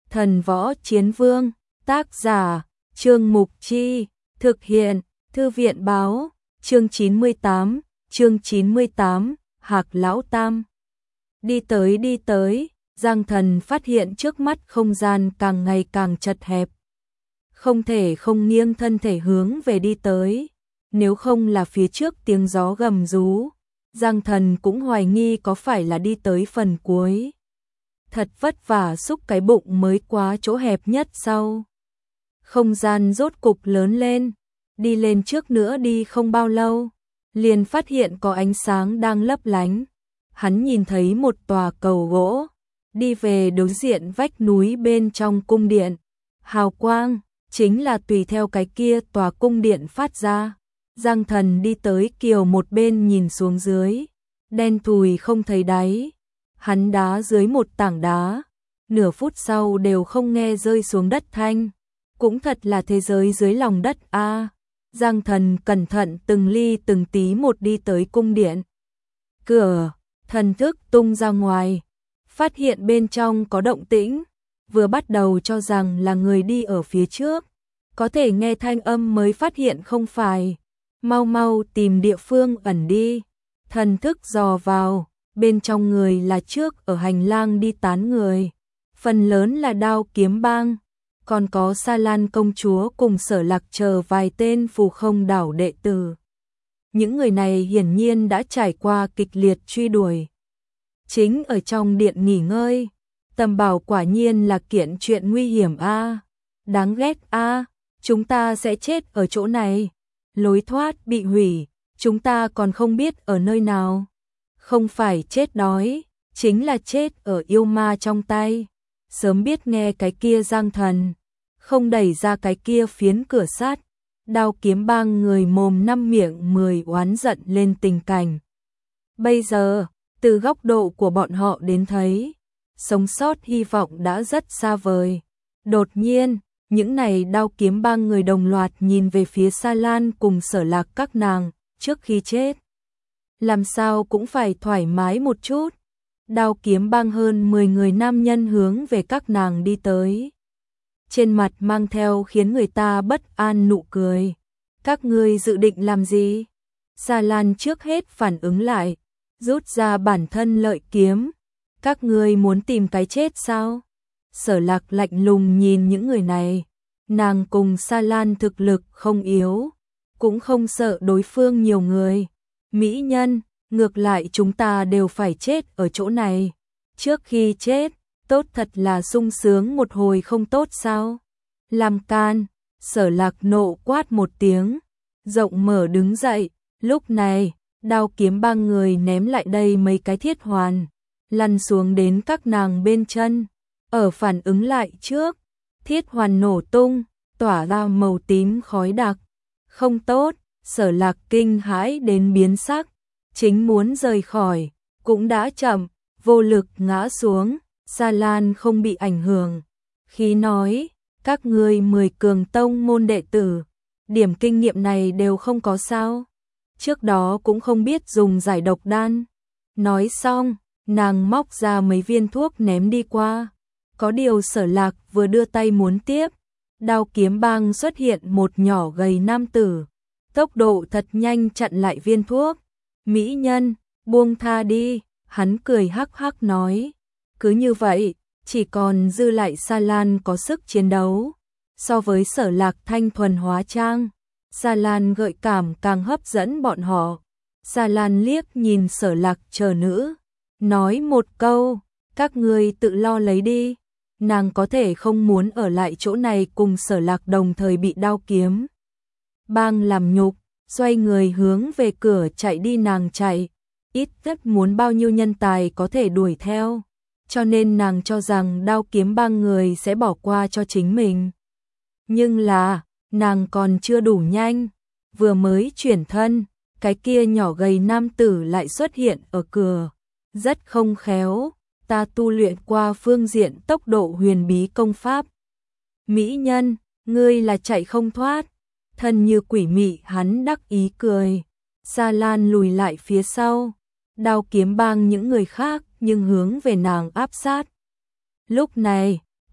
Thần Võ Chiến Vương, tác giả, Trương Mục Chi, thực hiện, Thư viện Báo, chương 98, Hạc Lão Tam. Đi tới, Giang Thần phát hiện trước mắt không gian càng ngày càng chật hẹp. Không thể không nghiêng thân thể hướng về đi tới, nếu không là phía trước tiếng gió gầm rú, Giang Thần cũng hoài nghi có phải là đi tới phần cuối. Thật vất vả xúc cái bụng mới qua chỗ hẹp nhất sau. Không gian rốt cục lớn lên, đi lên trước nữa đi không bao lâu, liền phát hiện có ánh sáng đang lấp lánh. Hắn nhìn thấy một tòa cầu gỗ, đi về đối diện vách núi bên trong cung điện. Hào quang, chính là tùy theo cái kia tòa cung điện phát ra. Giang Thần đi tới kiều một bên nhìn xuống dưới, đen thùi không thấy đáy. Hắn đá dưới một tảng đá, nửa phút sau đều không nghe rơi xuống đất thanh. Cũng thật là thế giới dưới lòng đất a. Giang Thần cẩn thận từng ly từng tí một đi tới cung điện. Cửa, thần thức tung ra ngoài, phát hiện bên trong có động tĩnh, vừa bắt đầu cho rằng là người đi ở phía trước, có thể nghe thanh âm mới phát hiện không phải. Mau tìm địa phương ẩn đi. Thần thức dò vào, bên trong người là trước ở hành lang đi tán người, phần lớn là Đao Kiếm Bang, còn có Sa Lan công chúa cùng Sở Lạc chờ vài tên phù không đảo đệ tử. Những người này hiển nhiên đã trải qua kịch liệt truy đuổi. Chính ở trong điện nghỉ ngơi, Tầm Bảo quả nhiên là kiện chuyện nguy hiểm a, đáng ghét a, chúng ta sẽ chết ở chỗ này. Lối thoát bị hủy, chúng ta còn không biết ở nơi nào. Không phải chết đói, chính là chết ở yêu ma trong tay. Sớm biết nghe cái kia Giang Thần, không đẩy ra cái kia phiến cửa sắt. Đao Kiếm Bang người mồm năm miệng 10 oán giận lên tình cảnh. Bây giờ, từ góc độ của bọn họ đến thấy, sống sót hy vọng đã rất xa vời. Đột nhiên, những này Đao Kiếm Bang người đồng loạt nhìn về phía Sa Lan cùng Sở Lạc các nàng, trước khi chết. Làm sao cũng phải thoải mái một chút. Đao Kiếm Bang hơn 10 người nam nhân hướng về các nàng đi tới. Trên mặt mang theo khiến người ta bất an nụ cười. Các ngươi dự định làm gì? Sa Lan trước hết phản ứng lại, rút ra bản thân lợi kiếm. Các ngươi muốn tìm cái chết sao? Sở Lạc lạnh lùng nhìn những người này. Nàng cùng Sa Lan thực lực không yếu, cũng không sợ đối phương nhiều người. Mỹ nhân, ngược lại chúng ta đều phải chết ở chỗ này. Trước khi chết, tốt thật là sung sướng một hồi không tốt sao? Làm can, Sở Lạc nộ quát một tiếng, rộng mở đứng dậy. Lúc này, Đao Kiếm Bang người ném lại đây mấy cái thiết hoàn, lăn xuống đến các nàng bên chân. Ở phản ứng lại trước, thiết hoàn nổ tung, tỏa ra màu tím khói đặc. Không tốt, Sở Lạc kinh hãi đến biến sắc, chính muốn rời khỏi, cũng đã chậm, vô lực ngã xuống. Sa Lan không bị ảnh hưởng, khi nói, các ngươi 10 cường tông môn đệ tử, điểm kinh nghiệm này đều không có sao? Trước đó cũng không biết dùng giải độc đan. Nói xong, nàng móc ra mấy viên thuốc ném đi qua. Có điều Sở Lạc vừa đưa tay muốn tiếp, Đao Kiếm Bang xuất hiện một nhỏ gầy nam tử, tốc độ thật nhanh chặn lại viên thuốc. Mỹ nhân, buông tha đi, hắn cười hắc hắc nói. Cứ như vậy, chỉ còn dư lại Sa Lan có sức chiến đấu. So với Sở Lạc thanh thuần hóa trang, Sa Lan gợi cảm càng hấp dẫn bọn họ. Sa Lan liếc nhìn Sở Lạc chờ nữ, nói một câu, các ngươi tự lo lấy đi. Nàng có thể không muốn ở lại chỗ này cùng Sở Lạc đồng thời bị Đao Kiếm Bang làm nhục, xoay người hướng về cửa chạy đi. Nàng chạy, ít nhất muốn bao nhiêu nhân tài có thể đuổi theo, cho nên nàng cho rằng Đao Kiếm Bang người sẽ bỏ qua cho chính mình. Nhưng là, nàng còn chưa đủ nhanh, vừa mới chuyển thân, cái kia nhỏ gầy nam tử lại xuất hiện ở cửa, rất không khéo. Ta tu luyện qua phương diện tốc độ huyền bí công pháp. Mỹ nhân, ngươi là chạy không thoát. Thân như quỷ mị hắn đắc ý cười. Sa Lan lùi lại phía sau. Đao Kiếm Bang những người khác nhưng hướng về nàng áp sát. Lúc này,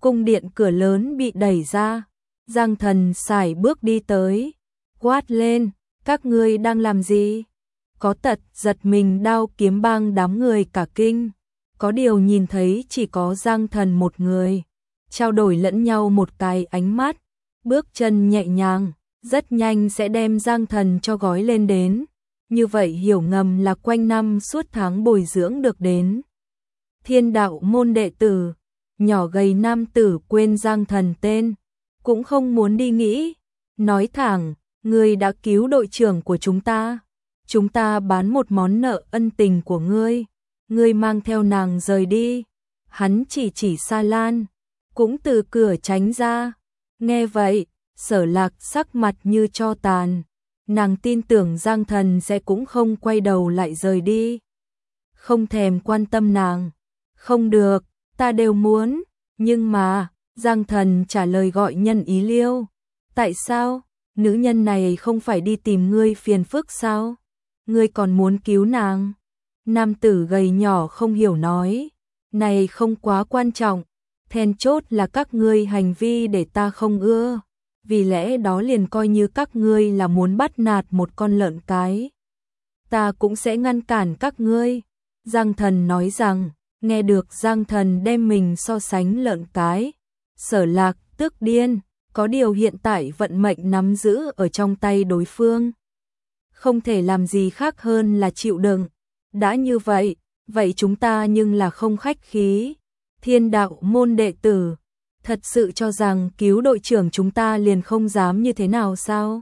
cung điện cửa lớn bị đẩy ra, Giang Thần sải bước đi tới, quát lên, các ngươi đang làm gì? Có tật giật mình Đao Kiếm Bang đám người cả kinh, có điều nhìn thấy chỉ có Giang Thần một người, trao đổi lẫn nhau một cái ánh mắt, bước chân nhẹ nhàng, rất nhanh sẽ đem Giang Thần cho gói lên đến, như vậy hiểu ngầm là quanh năm suốt tháng bồi dưỡng được đến. Thiên đạo môn đệ tử, nhỏ gầy nam tử quên Giang Thần tên, cũng không muốn đi nghĩ, nói thẳng, ngươi đã cứu đội trưởng của chúng ta bán một món nợ ân tình của ngươi mang theo nàng rời đi. Hắn chỉ Sa Lan, cũng từ cửa tránh ra. Nghe vậy, Sở Lạc sắc mặt như tro tàn, nàng tin tưởng Giang Thần sẽ cũng không quay đầu lại rời đi. Không thèm quan tâm nàng, không được, ta đều muốn, nhưng mà, Giang Thần trả lời gọi nhân ý liêu. Tại sao? Nữ nhân này không phải đi tìm ngươi phiền phức sao? Ngươi còn muốn cứu nàng? Nam tử gầy nhỏ không hiểu nói, này không quá quan trọng, then chốt là các ngươi hành vi để ta không ưa, vì lẽ đó liền coi như các ngươi là muốn bắt nạt một con lợn cái. Ta cũng sẽ ngăn cản các ngươi. Giang Thần nói rằng, nghe được Giang Thần đem mình so sánh lợn cái, Sở Lạc tức điên, có điều hiện tại vận mệnh nắm giữ ở trong tay đối phương. Không thể làm gì khác hơn là chịu đựng. Đã như vậy, vậy chúng ta nhưng là không khách khí. Thiên đạo môn đệ tử, thật sự cho rằng cứu đội trưởng chúng ta liền không dám như thế nào sao?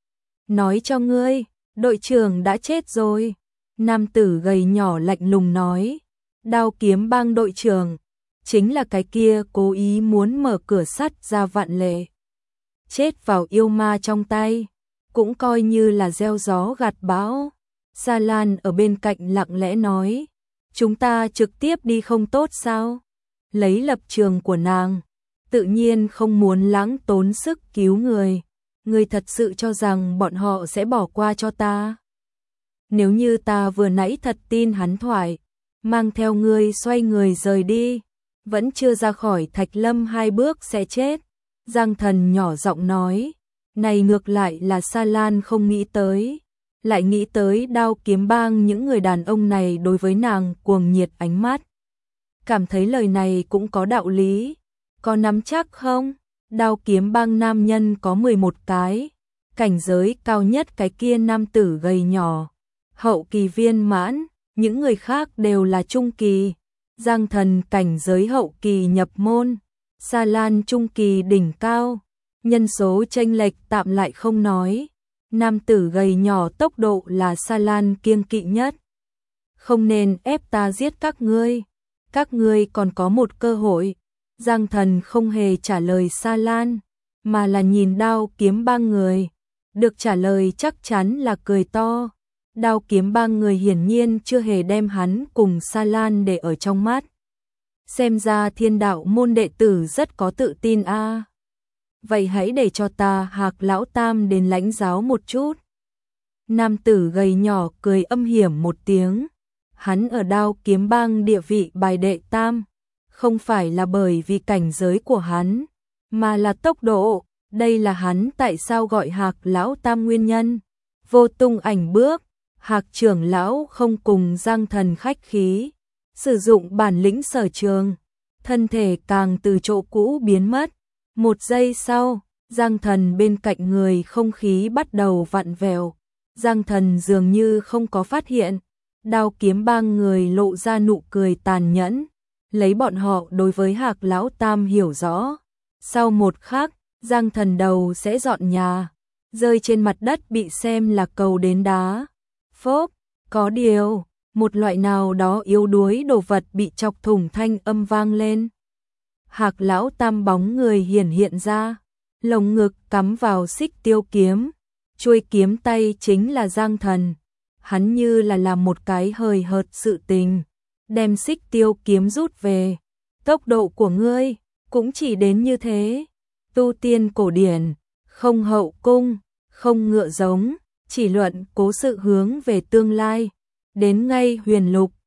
Nói cho ngươi, đội trưởng đã chết rồi. Nam tử gầy nhỏ lạnh lùng nói, Đao Kiếm Bang đội trưởng, chính là cái kia cố ý muốn mở cửa sắt ra Vạn Lệ. Chết vào yêu ma trong tay, cũng coi như là gieo gió gặt bão. Sa Lan ở bên cạnh lặng lẽ nói, chúng ta trực tiếp đi không tốt sao? Lấy lập trường của nàng, tự nhiên không muốn lãng tốn sức cứu người. Ngươi thật sự cho rằng bọn họ sẽ bỏ qua cho ta? Nếu như ta vừa nãy thật tin hắn thoại, mang theo ngươi xoay người rời đi, vẫn chưa ra khỏi Thạch Lâm 2 bước sẽ chết. Giang Thần nhỏ giọng nói, này ngược lại là Sa Lan không nghĩ tới, lại nghĩ tới Đao Kiếm Bang những người đàn ông này đối với nàng cuồng nhiệt ánh mắt. Cảm thấy lời này cũng có đạo lý, có nắm chắc không? Đao Kiếm Bang nam nhân có 11 cái, cảnh giới cao nhất cái kia nam tử gầy nhỏ, hậu kỳ viên mãn, những người khác đều là trung kỳ. Giang Thần cảnh giới hậu kỳ nhập môn, Sa Lan trung kỳ đỉnh cao, nhân số chênh lệch tạm lại không nói. Nam tử gầy nhỏ tốc độ là Sa Lan kiêng kỵ nhất. Không nên ép ta giết các ngươi còn có một cơ hội. Giang Thần không hề trả lời Sa Lan, mà là nhìn Đao Kiếm Bang người. Được trả lời chắc chắn là cười to. Đao Kiếm Bang người hiển nhiên chưa hề đem hắn cùng Sa Lan để ở trong mắt. Xem ra thiên đạo môn đệ tử rất có tự tin a. Vậy hãy để cho ta Hạc lão tam đến lãnh giáo một chút. Nam tử gầy nhỏ cười âm hiểm một tiếng. Hắn ở Đao Kiếm Bang địa vị bài đệ tam, không phải là bởi vì cảnh giới của hắn, mà là tốc độ. Đây là hắn tại sao gọi Hạc lão tam nguyên nhân. Vô Tung Ảnh bước, Hạc trưởng lão không cùng Giang Thần khách khí, sử dụng bản lĩnh sở trường, thân thể càng từ chỗ cũ biến mất. Một giây sau, Giang Thần bên cạnh người không khí bắt đầu vặn vẹo. Giang Thần dường như không có phát hiện. Đao Kiếm Bang người lộ ra nụ cười tàn nhẫn, lấy bọn họ đối với Hạc lão tam hiểu rõ. Sau một khắc, Giang Thần đầu sẽ dọn nhà, rơi trên mặt đất bị xem là cầu đến đá. Phốp, có điều, một loại nào đó yếu đuối đồ vật bị chọc thủng thanh âm vang lên. Hạc lão tam bóng người hiển hiện ra, lồng ngực cắm vào xích tiêu kiếm, chuôi kiếm tay chính là Giang Thần. Hắn như là làm một cái hời hợt sự tình, đem xích tiêu kiếm rút về. Tốc độ của ngươi cũng chỉ đến như thế. Tu tiên cổ điển, không hậu cung, không ngựa giống, chỉ luận cố sự hướng về tương lai. Đến ngay huyền lục,